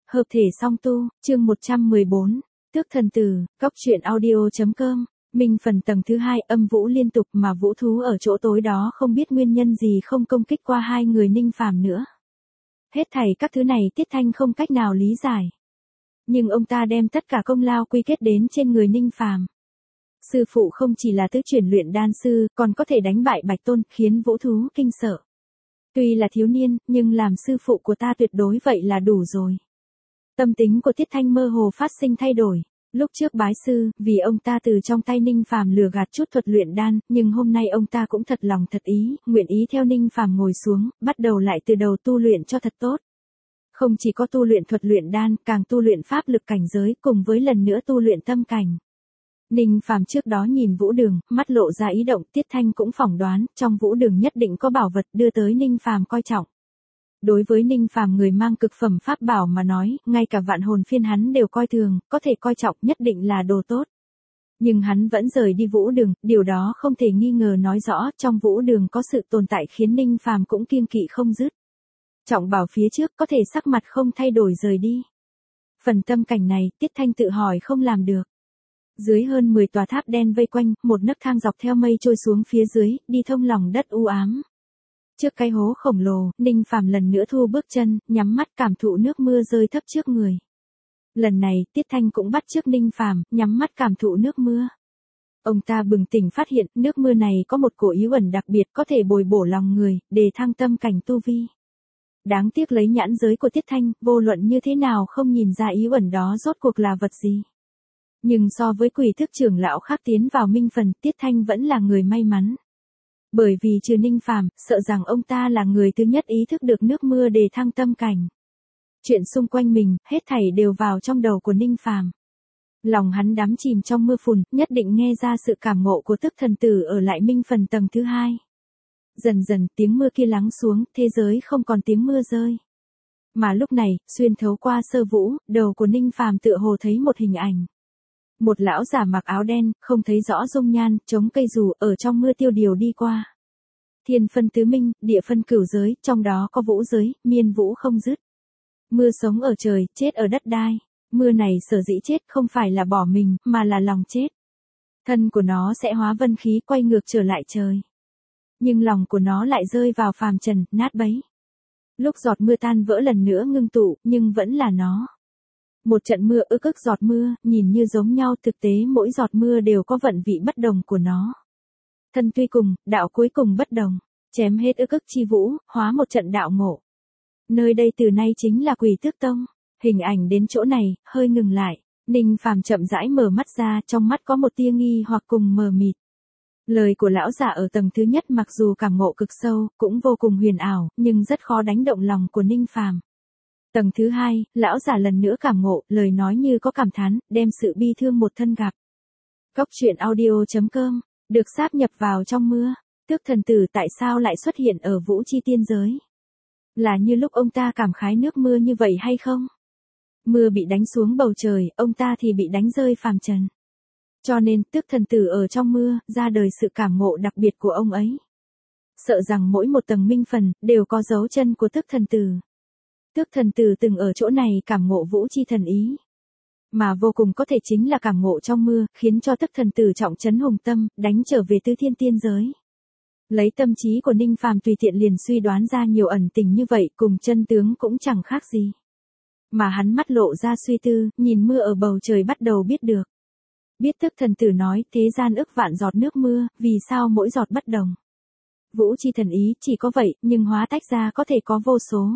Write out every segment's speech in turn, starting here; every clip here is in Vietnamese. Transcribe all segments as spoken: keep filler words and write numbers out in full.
Hợp thể song tu, chương một trăm mười bốn, Tước thần tử, cóc truyện audio.com, Minh phần tầng thứ hai âm vũ liên tục mà vũ thú ở chỗ tối đó không biết nguyên nhân gì không công kích qua hai người Ninh Phàm nữa. Hết thảy các thứ này Tiết Thanh không cách nào lý giải. Nhưng ông ta đem tất cả công lao quy kết đến trên người Ninh Phàm. Sư phụ không chỉ là tứ chuyển luyện đan sư, còn có thể đánh bại Bạch Tôn, khiến vũ thú kinh sợ. Tuy là thiếu niên, nhưng làm sư phụ của ta tuyệt đối vậy là đủ rồi. Tâm tính của Tiết Thanh mơ hồ phát sinh thay đổi. Lúc trước bái sư, vì ông ta từ trong tay Ninh Phàm lừa gạt chút thuật luyện đan, nhưng hôm nay ông ta cũng thật lòng thật ý, nguyện ý theo Ninh Phàm ngồi xuống, bắt đầu lại từ đầu tu luyện cho thật tốt. Không chỉ có tu luyện thuật luyện đan, càng tu luyện pháp lực cảnh giới, cùng với lần nữa tu luyện tâm cảnh. Ninh Phàm trước đó nhìn Vũ Đường, mắt lộ ra ý động, Tiết Thanh cũng phỏng đoán, trong Vũ Đường nhất định có bảo vật đưa tới Ninh Phàm coi trọng. Đối với Ninh Phàm người mang cực phẩm pháp bảo mà nói, ngay cả vạn hồn phiên hắn đều coi thường, có thể coi trọng nhất định là đồ tốt. Nhưng hắn vẫn rời đi Vũ Đường, điều đó không thể nghi ngờ nói rõ trong Vũ Đường có sự tồn tại khiến Ninh Phàm cũng kiêng kỵ không dứt. Trọng bảo phía trước có thể sắc mặt không thay đổi rời đi. Phần tâm cảnh này, Tiết Thanh tự hỏi không làm được. Dưới hơn mười tòa tháp đen vây quanh, một nấc thang dọc theo mây trôi xuống phía dưới, đi thông lòng đất u ám. Trước cái hố khổng lồ, Ninh Phàm lần nữa thu bước chân, nhắm mắt cảm thụ nước mưa rơi thấp trước người. Lần này, Tiết Thanh cũng bắt chước Ninh Phàm, nhắm mắt cảm thụ nước mưa. Ông ta bừng tỉnh phát hiện, nước mưa này có một cổ yếu ẩn đặc biệt có thể bồi bổ lòng người, đề thăng tâm cảnh tu vi. Đáng tiếc lấy nhãn giới của Tiết Thanh, vô luận như thế nào không nhìn ra yếu ẩn đó rốt cuộc là vật gì. Nhưng so với quỷ thức trưởng lão khác tiến vào minh phần, Tiết Thanh vẫn là người may mắn. Bởi vì trừ Ninh Phàm, sợ rằng ông ta là người thứ nhất ý thức được nước mưa để thăng tâm cảnh. Chuyện xung quanh mình, hết thảy đều vào trong đầu của Ninh Phàm. Lòng hắn đắm chìm trong mưa phùn, nhất định nghe ra sự cảm ngộ của Tước thần tử ở lại minh phần tầng thứ hai. Dần dần tiếng mưa kia lắng xuống, thế giới không còn tiếng mưa rơi. Mà lúc này, xuyên thấu qua sơ vũ, đầu của Ninh Phàm tựa hồ thấy một hình ảnh. Một lão giả mặc áo đen, không thấy rõ dung nhan, chống cây dù, ở trong mưa tiêu điều đi qua. Thiên phân tứ minh, địa phân cửu giới, trong đó có vũ giới, miên vũ không dứt. Mưa sống ở trời, chết ở đất đai. Mưa này sở dĩ chết không phải là bỏ mình, mà là lòng chết. Thân của nó sẽ hóa vân khí quay ngược trở lại trời. Nhưng lòng của nó lại rơi vào phàm trần, nát bấy. Lúc giọt mưa tan vỡ lần nữa ngưng tụ, nhưng vẫn là nó. Một trận mưa ức ức giọt mưa, nhìn như giống nhau, thực tế mỗi giọt mưa đều có vận vị bất đồng của nó. Thân tuy cùng, đạo cuối cùng bất đồng, chém hết ức ức chi vũ, hóa một trận đạo ngộ. Nơi đây từ nay chính là Quỷ Tước Tông. Hình ảnh đến chỗ này, hơi ngừng lại, Ninh Phàm chậm rãi mở mắt ra, trong mắt có một tia nghi hoặc cùng mờ mịt. Lời của lão giả ở tầng thứ nhất mặc dù cảm ngộ cực sâu, cũng vô cùng huyền ảo, nhưng rất khó đánh động lòng của Ninh Phàm. Tầng thứ hai, lão giả lần nữa cảm ngộ, lời nói như có cảm thán, đem sự bi thương một thân gặp. Cóc truyện audio.com, được sáp nhập vào trong mưa, Tước thần tử tại sao lại xuất hiện ở vũ chi tiên giới? Là như lúc ông ta cảm khái nước mưa như vậy hay không? Mưa bị đánh xuống bầu trời, ông ta thì bị đánh rơi phàm trần. Cho nên, Tước thần tử ở trong mưa, ra đời sự cảm ngộ đặc biệt của ông ấy. Sợ rằng mỗi một tầng minh phần, đều có dấu chân của Tước thần tử. Tước thần tử từng ở chỗ này cảm ngộ vũ chi thần ý. Mà vô cùng có thể chính là cảm ngộ trong mưa, khiến cho Tước thần tử trọng trấn hùng tâm, đánh trở về tứ thiên tiên giới. Lấy tâm trí của Ninh Phàm tùy tiện liền suy đoán ra nhiều ẩn tình như vậy, cùng chân tướng cũng chẳng khác gì. Mà hắn mắt lộ ra suy tư, nhìn mưa ở bầu trời bắt đầu biết được. Biết Tước thần tử nói, thế gian ức vạn giọt nước mưa, vì sao mỗi giọt bất đồng. Vũ chi thần ý chỉ có vậy, nhưng hóa tách ra có thể có vô số.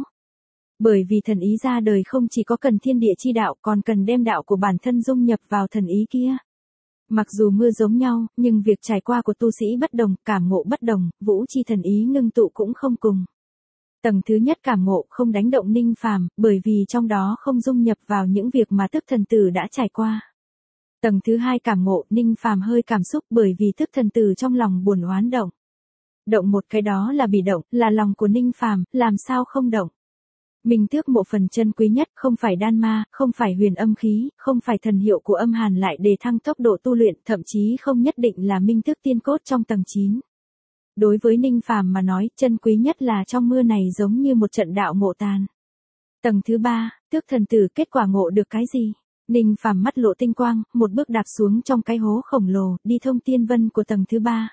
Bởi vì thần ý ra đời không chỉ có cần thiên địa chi đạo, còn cần đem đạo của bản thân dung nhập vào thần ý kia. Mặc dù mưa giống nhau, nhưng việc trải qua của tu sĩ bất đồng, cảm ngộ bất đồng, vũ chi thần ý ngưng tụ cũng không cùng. Tầng thứ nhất cảm ngộ không đánh động Ninh Phàm, bởi vì trong đó không dung nhập vào những việc mà Tước thần tử đã trải qua. Tầng thứ hai cảm ngộ, Ninh Phàm hơi cảm xúc bởi vì Tước thần tử trong lòng buồn oán động. Động một cái đó là bị động, là lòng của Ninh Phàm, làm sao không động. Minh tước mộ phần chân quý nhất, không phải đan ma, không phải huyền âm khí, không phải thần hiệu của âm hàn lại đề thăng tốc độ tu luyện, thậm chí không nhất định là minh tước tiên cốt trong tầng chín. Đối với Ninh Phàm mà nói, chân quý nhất là trong mưa này giống như một trận đạo ngộ tàn. Tầng thứ ba, tước thần tử kết quả ngộ được cái gì? Ninh Phàm mắt lộ tinh quang, một bước đạp xuống trong cái hố khổng lồ, đi thông tiên vân của tầng thứ ba.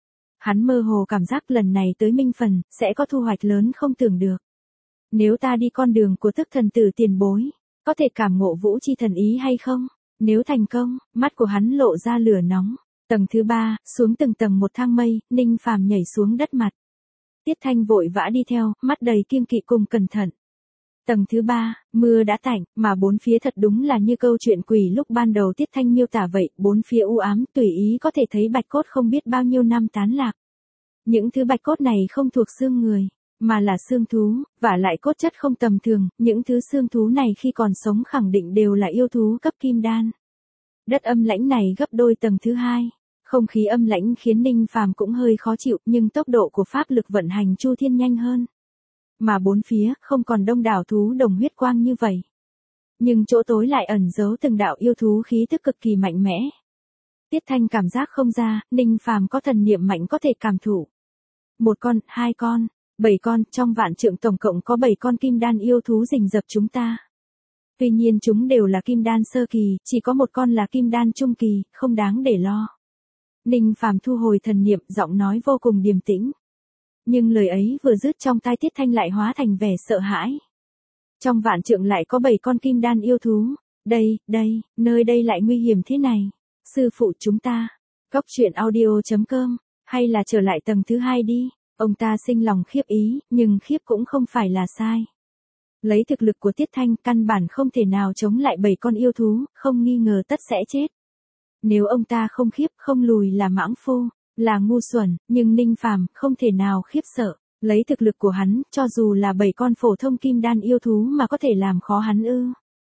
Hắn mơ hồ cảm giác lần này tới Minh Phần, sẽ có thu hoạch lớn không tưởng được. Nếu ta đi con đường của tước thần tử tiền bối, có thể cảm ngộ vũ chi thần ý hay không? Nếu thành công, mắt của hắn lộ ra lửa nóng. Tầng thứ ba, xuống từng tầng một thang mây, Ninh Phàm nhảy xuống đất mặt. Tiết Thanh vội vã đi theo, mắt đầy kiêng kỵ cùng cẩn thận. Tầng thứ ba, mưa đã tạnh, mà bốn phía thật đúng là như câu chuyện quỷ lúc ban đầu Tiết Thanh miêu tả vậy, bốn phía u ám, tùy ý có thể thấy bạch cốt không biết bao nhiêu năm tán lạc. Những thứ bạch cốt này không thuộc xương người, mà là xương thú, và lại cốt chất không tầm thường, những thứ xương thú này khi còn sống khẳng định đều là yêu thú cấp kim đan. Đất âm lãnh này gấp đôi tầng thứ hai. Không khí âm lãnh khiến Ninh Phàm cũng hơi khó chịu, nhưng tốc độ của pháp lực vận hành chu thiên nhanh hơn. Mà bốn phía không còn đông đảo thú đồng huyết quang như vậy. Nhưng chỗ tối lại ẩn giấu từng đạo yêu thú khí tức cực kỳ mạnh mẽ. Tiết Thanh cảm giác không ra, Ninh Phàm có thần niệm mạnh có thể cảm thụ. Một con, hai con, bảy con, trong vạn trượng tổng cộng có bảy con kim đan yêu thú rình rập chúng ta. Tuy nhiên chúng đều là kim đan sơ kỳ, chỉ có một con là kim đan trung kỳ, không đáng để lo. Ninh Phàm thu hồi thần niệm, giọng nói vô cùng điềm tĩnh. Nhưng lời ấy vừa dứt trong tai Tiết Thanh lại hóa thành vẻ sợ hãi. Trong vạn trượng lại có bảy con kim đan yêu thú. Đây, đây, nơi đây lại nguy hiểm thế này. Sư phụ chúng ta. Góc truyện audio chấm com. Hay là trở lại tầng thứ hai đi. Ông ta sinh lòng khiếp ý, nhưng khiếp cũng không phải là sai. Lấy thực lực của Tiết Thanh căn bản không thể nào chống lại bảy con yêu thú, không nghi ngờ tất sẽ chết. Nếu ông ta không khiếp, không lùi là mãng phu, là ngu xuẩn, nhưng Ninh Phàm không thể nào khiếp sợ. Lấy thực lực của hắn, cho dù là bảy con phổ thông kim đan yêu thú mà có thể làm khó hắn ư.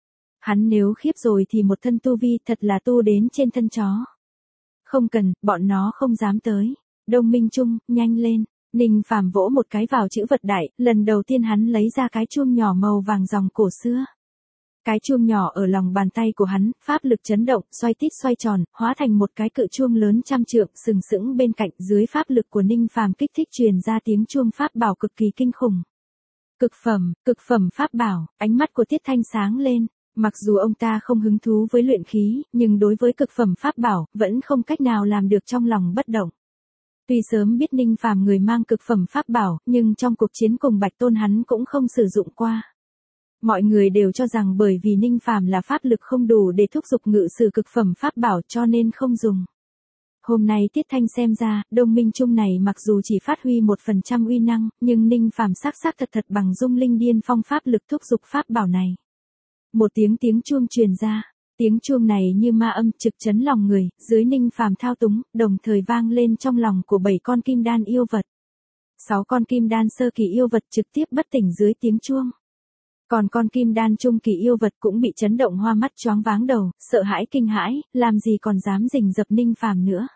Hắn nếu khiếp rồi thì một thân tu vi thật là tu đến trên thân chó. Không cần, bọn nó không dám tới. Đông Minh Trung, nhanh lên. Ninh Phàm vỗ một cái vào chữ vật đại, lần đầu tiên hắn lấy ra cái chuông nhỏ màu vàng dòng cổ xưa. Cái chuông nhỏ ở lòng bàn tay của hắn, pháp lực chấn động, xoay tít xoay tròn, hóa thành một cái cự chuông lớn trăm trượng, sừng sững bên cạnh, dưới pháp lực của Ninh Phàm kích thích truyền ra tiếng chuông pháp bảo cực kỳ kinh khủng. Cực phẩm, cực phẩm pháp bảo, ánh mắt của Tiết Thanh sáng lên, mặc dù ông ta không hứng thú với luyện khí, nhưng đối với cực phẩm pháp bảo, vẫn không cách nào làm được trong lòng bất động. Tuy sớm biết Ninh Phàm người mang cực phẩm pháp bảo, nhưng trong cuộc chiến cùng Bạch Tôn hắn cũng không sử dụng qua. Mọi người đều cho rằng bởi vì Ninh Phàm là pháp lực không đủ để thúc giục ngự sử cực phẩm pháp bảo cho nên không dùng. Hôm nay Tiết Thanh xem ra, Đông Minh Trung này mặc dù chỉ phát huy một phần trăm uy năng, nhưng Ninh Phàm xác xác thật thật bằng dung linh điên phong pháp lực thúc giục pháp bảo này. Một tiếng tiếng chuông truyền ra, tiếng chuông này như ma âm trực chấn lòng người, dưới Ninh Phàm thao túng, đồng thời vang lên trong lòng của bảy con kim đan yêu vật. Sáu con kim đan sơ kỳ yêu vật trực tiếp bất tỉnh dưới tiếng chuông. Còn con kim đan trung kỳ yêu vật cũng bị chấn động hoa mắt choáng váng đầu, sợ hãi kinh hãi, làm gì còn dám rình rập Ninh Phàm nữa.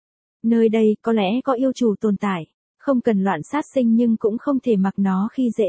Nơi đây có lẽ có yêu chủ tồn tại, không cần loạn sát sinh nhưng cũng không thể mặc nó khi dễ.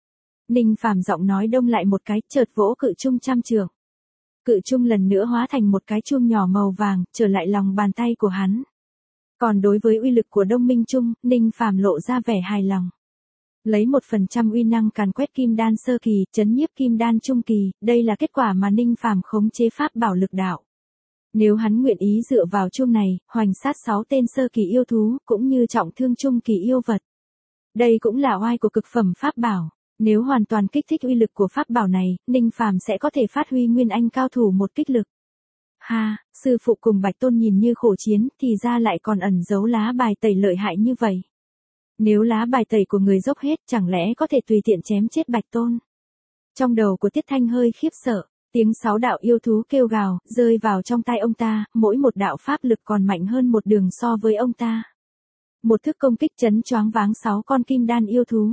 Ninh Phàm giọng nói đông lại một cái, chợt vỗ cự chung trăm trượng. Cự chung lần nữa hóa thành một cái chuông nhỏ màu vàng, trở lại lòng bàn tay của hắn. Còn đối với uy lực của Đông Minh Trung, Ninh Phàm lộ ra vẻ hài lòng. Lấy một phần trăm uy năng càn quét kim đan sơ kỳ, chấn nhiếp kim đan trung kỳ, đây là kết quả mà Ninh Phàm khống chế pháp bảo lực đạo. Nếu hắn nguyện ý dựa vào chuông này, hoành sát sáu tên sơ kỳ yêu thú, cũng như trọng thương trung kỳ yêu vật. Đây cũng là oai của cực phẩm pháp bảo. Nếu hoàn toàn kích thích uy lực của pháp bảo này, Ninh Phàm sẽ có thể phát huy nguyên anh cao thủ một kích lực. Ha, sư phụ cùng Bạch Tôn nhìn như khổ chiến, thì ra lại còn ẩn giấu lá bài tẩy lợi hại như vậy. Nếu lá bài tẩy của người dốc hết, chẳng lẽ có thể tùy tiện chém chết Bạch Tôn? Trong đầu của Tiết Thanh hơi khiếp sợ, tiếng sáu đạo yêu thú kêu gào, rơi vào trong tai ông ta, mỗi một đạo pháp lực còn mạnh hơn một đường so với ông ta. Một thức công kích chấn choáng váng sáu con kim đan yêu thú.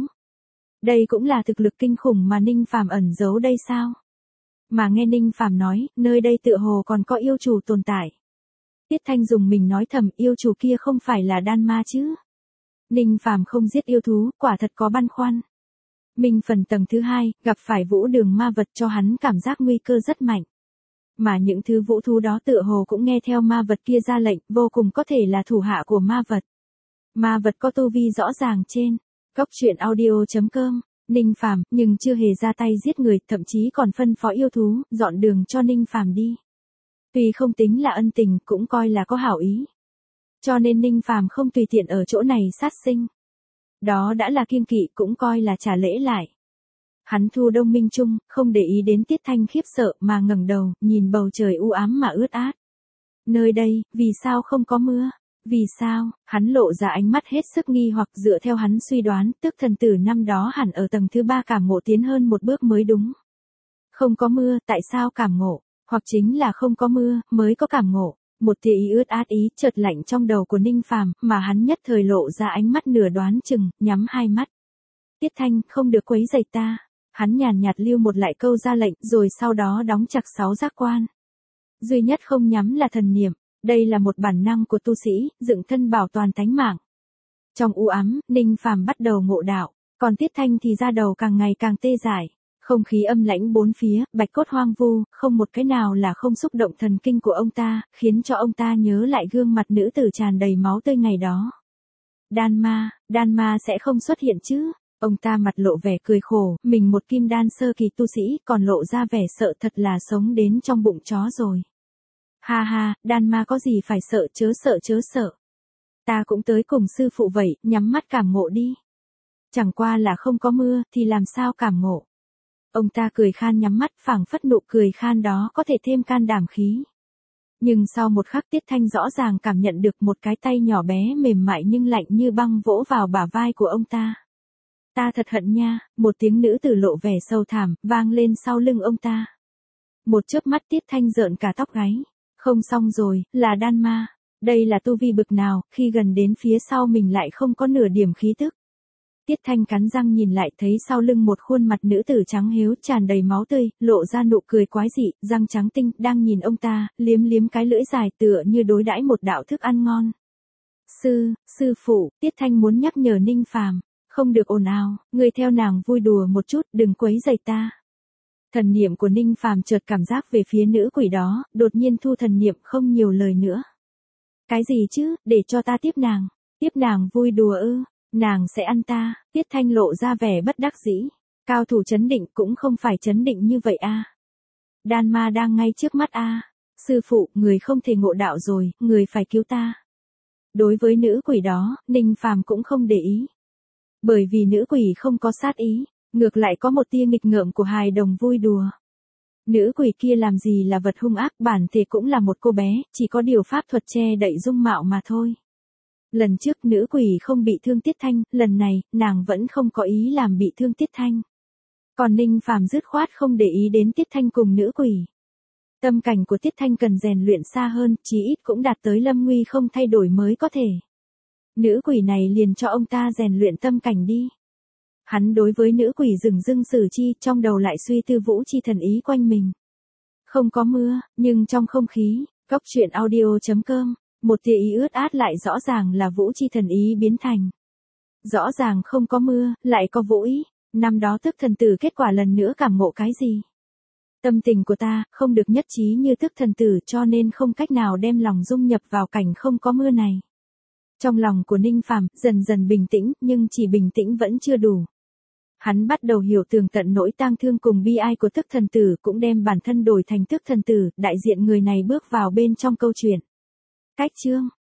Đây cũng là thực lực kinh khủng mà Ninh Phàm ẩn giấu đây sao? Mà nghe Ninh Phàm nói, nơi đây tựa hồ còn có yêu chủ tồn tại. Tiết Thanh dùng mình nói thầm, yêu chủ kia không phải là đan ma chứ? Ninh Phàm không giết yêu thú, quả thật có băn khoăn. Minh Phần tầng thứ hai, gặp phải vũ đường ma vật cho hắn cảm giác nguy cơ rất mạnh. Mà những thứ vũ thú đó tựa hồ cũng nghe theo ma vật kia ra lệnh, vô cùng có thể là thủ hạ của ma vật. Ma vật có tu vi rõ ràng trên. Góc truyện audio chấm com Ninh Phàm, nhưng chưa hề ra tay giết người, thậm chí còn phân phó yêu thú, dọn đường cho Ninh Phàm đi. Tuy không tính là ân tình, cũng coi là có hảo ý. Cho nên Ninh Phàm không tùy tiện ở chỗ này sát sinh. Đó đã là kiêng kỵ, cũng coi là trả lễ lại. Hắn thu Đông Minh Trung, không để ý đến Tiết Thanh khiếp sợ mà ngẩng đầu, nhìn bầu trời u ám mà ướt át. Nơi đây, vì sao không có mưa? Vì sao? Hắn lộ ra ánh mắt hết sức nghi hoặc, dựa theo hắn suy đoán, Tức thần tử năm đó hẳn ở tầng thứ ba cảm ngộ tiến hơn một bước mới đúng. Không có mưa, tại sao cảm ngộ? Hoặc chính là không có mưa, mới có cảm ngộ. Một tia ý ướt át ý chợt lạnh trong đầu của Ninh Phàm, mà hắn nhất thời lộ ra ánh mắt nửa đoán chừng, nhắm hai mắt. Tiết Thanh, không được quấy rầy ta. Hắn nhàn nhạt lưu một lại câu ra lệnh, rồi sau đó đóng chặt sáu giác quan. Duy nhất không nhắm là thần niệm. Đây là một bản năng của tu sĩ, dựng thân bảo toàn tánh mạng. Trong u ám, Ninh Phàm bắt đầu ngộ đạo, còn Tiết Thanh thì ra đầu càng ngày càng tê dại. Không khí âm lãnh bốn phía, bạch cốt hoang vu, không một cái nào là không xúc động thần kinh của ông ta, khiến cho ông ta nhớ lại gương mặt nữ tử tràn đầy máu tươi ngày đó. Đan ma, đan ma sẽ không xuất hiện chứ? Ông ta mặt lộ vẻ cười khổ, mình một kim đan sơ kỳ tu sĩ, còn lộ ra vẻ sợ thật là sống đến trong bụng chó rồi. Ha ha, đan ma có gì phải sợ, chớ sợ chớ sợ. Ta cũng tới cùng sư phụ vậy, nhắm mắt cảm ngộ đi. Chẳng qua là không có mưa, thì làm sao cảm ngộ. Ông ta cười khan nhắm mắt, phảng phất nụ cười khan đó có thể thêm can đảm khí. Nhưng sau một khắc Tiết Thanh rõ ràng cảm nhận được một cái tay nhỏ bé mềm mại nhưng lạnh như băng vỗ vào bả vai của ông ta. Ta thật hận nha, một tiếng nữ tử lộ vẻ sâu thẳm, vang lên sau lưng ông ta. Một chớp mắt Tiết Thanh rợn cả tóc gáy. Không xong rồi, là đan ma. Đây là tu vi bực nào, khi gần đến phía sau mình lại không có nửa điểm khí tức. Tiết Thanh cắn răng nhìn lại, thấy sau lưng một khuôn mặt nữ tử trắng hếu tràn đầy máu tươi, lộ ra nụ cười quái dị, răng trắng tinh, đang nhìn ông ta, liếm liếm cái lưỡi dài tựa như đối đãi một đạo thức ăn ngon. Sư, sư phụ, Tiết Thanh muốn nhắc nhở Ninh Phàm, không được ồn ào, người theo nàng vui đùa một chút, đừng quấy rầy ta. Thần niệm của Ninh Phàm chợt cảm giác về phía nữ quỷ đó, đột nhiên thu thần niệm không nhiều lời nữa. Cái gì chứ, để cho ta tiếp nàng, tiếp nàng vui đùa ư, nàng sẽ ăn ta. Tiết Thanh lộ ra vẻ bất đắc dĩ, cao thủ chấn định cũng không phải chấn định như vậy a. Đan ma đang ngay trước mắt a. Sư phụ, người không thể ngộ đạo rồi, người phải cứu ta. Đối với nữ quỷ đó, Ninh Phàm cũng không để ý. Bởi vì nữ quỷ không có sát ý. Ngược lại có một tia nghịch ngợm của hài đồng vui đùa. Nữ quỷ kia làm gì là vật hung ác, bản thể cũng là một cô bé, chỉ có điều pháp thuật che đậy dung mạo mà thôi. Lần trước nữ quỷ không bị thương Tiết Thanh, lần này, nàng vẫn không có ý làm bị thương Tiết Thanh. Còn Ninh Phàm dứt khoát không để ý đến Tiết Thanh cùng nữ quỷ. Tâm cảnh của Tiết Thanh cần rèn luyện xa hơn, chí ít cũng đạt tới lâm nguy không thay đổi mới có thể. Nữ quỷ này liền cho ông ta rèn luyện tâm cảnh đi. Hắn đối với nữ quỷ dừng dưng xử chi, trong đầu lại suy tư vũ chi thần ý quanh mình. Không có mưa, nhưng trong không khí, góc truyện audio chấm com, một tia ý ướt át lại rõ ràng là vũ chi thần ý biến thành. Rõ ràng không có mưa, lại có vũ ý, năm đó Tức thần tử kết quả lần nữa cảm ngộ cái gì? Tâm tình của ta, không được nhất trí như Tức thần tử, cho nên không cách nào đem lòng dung nhập vào cảnh không có mưa này. Trong lòng của Ninh Phàm dần dần bình tĩnh, nhưng chỉ bình tĩnh vẫn chưa đủ. Hắn bắt đầu hiểu tường tận nỗi tang thương cùng bi ai của Tức thần tử, cũng đem bản thân đổi thành Tức thần tử, đại diện người này bước vào bên trong câu chuyện. Cách chương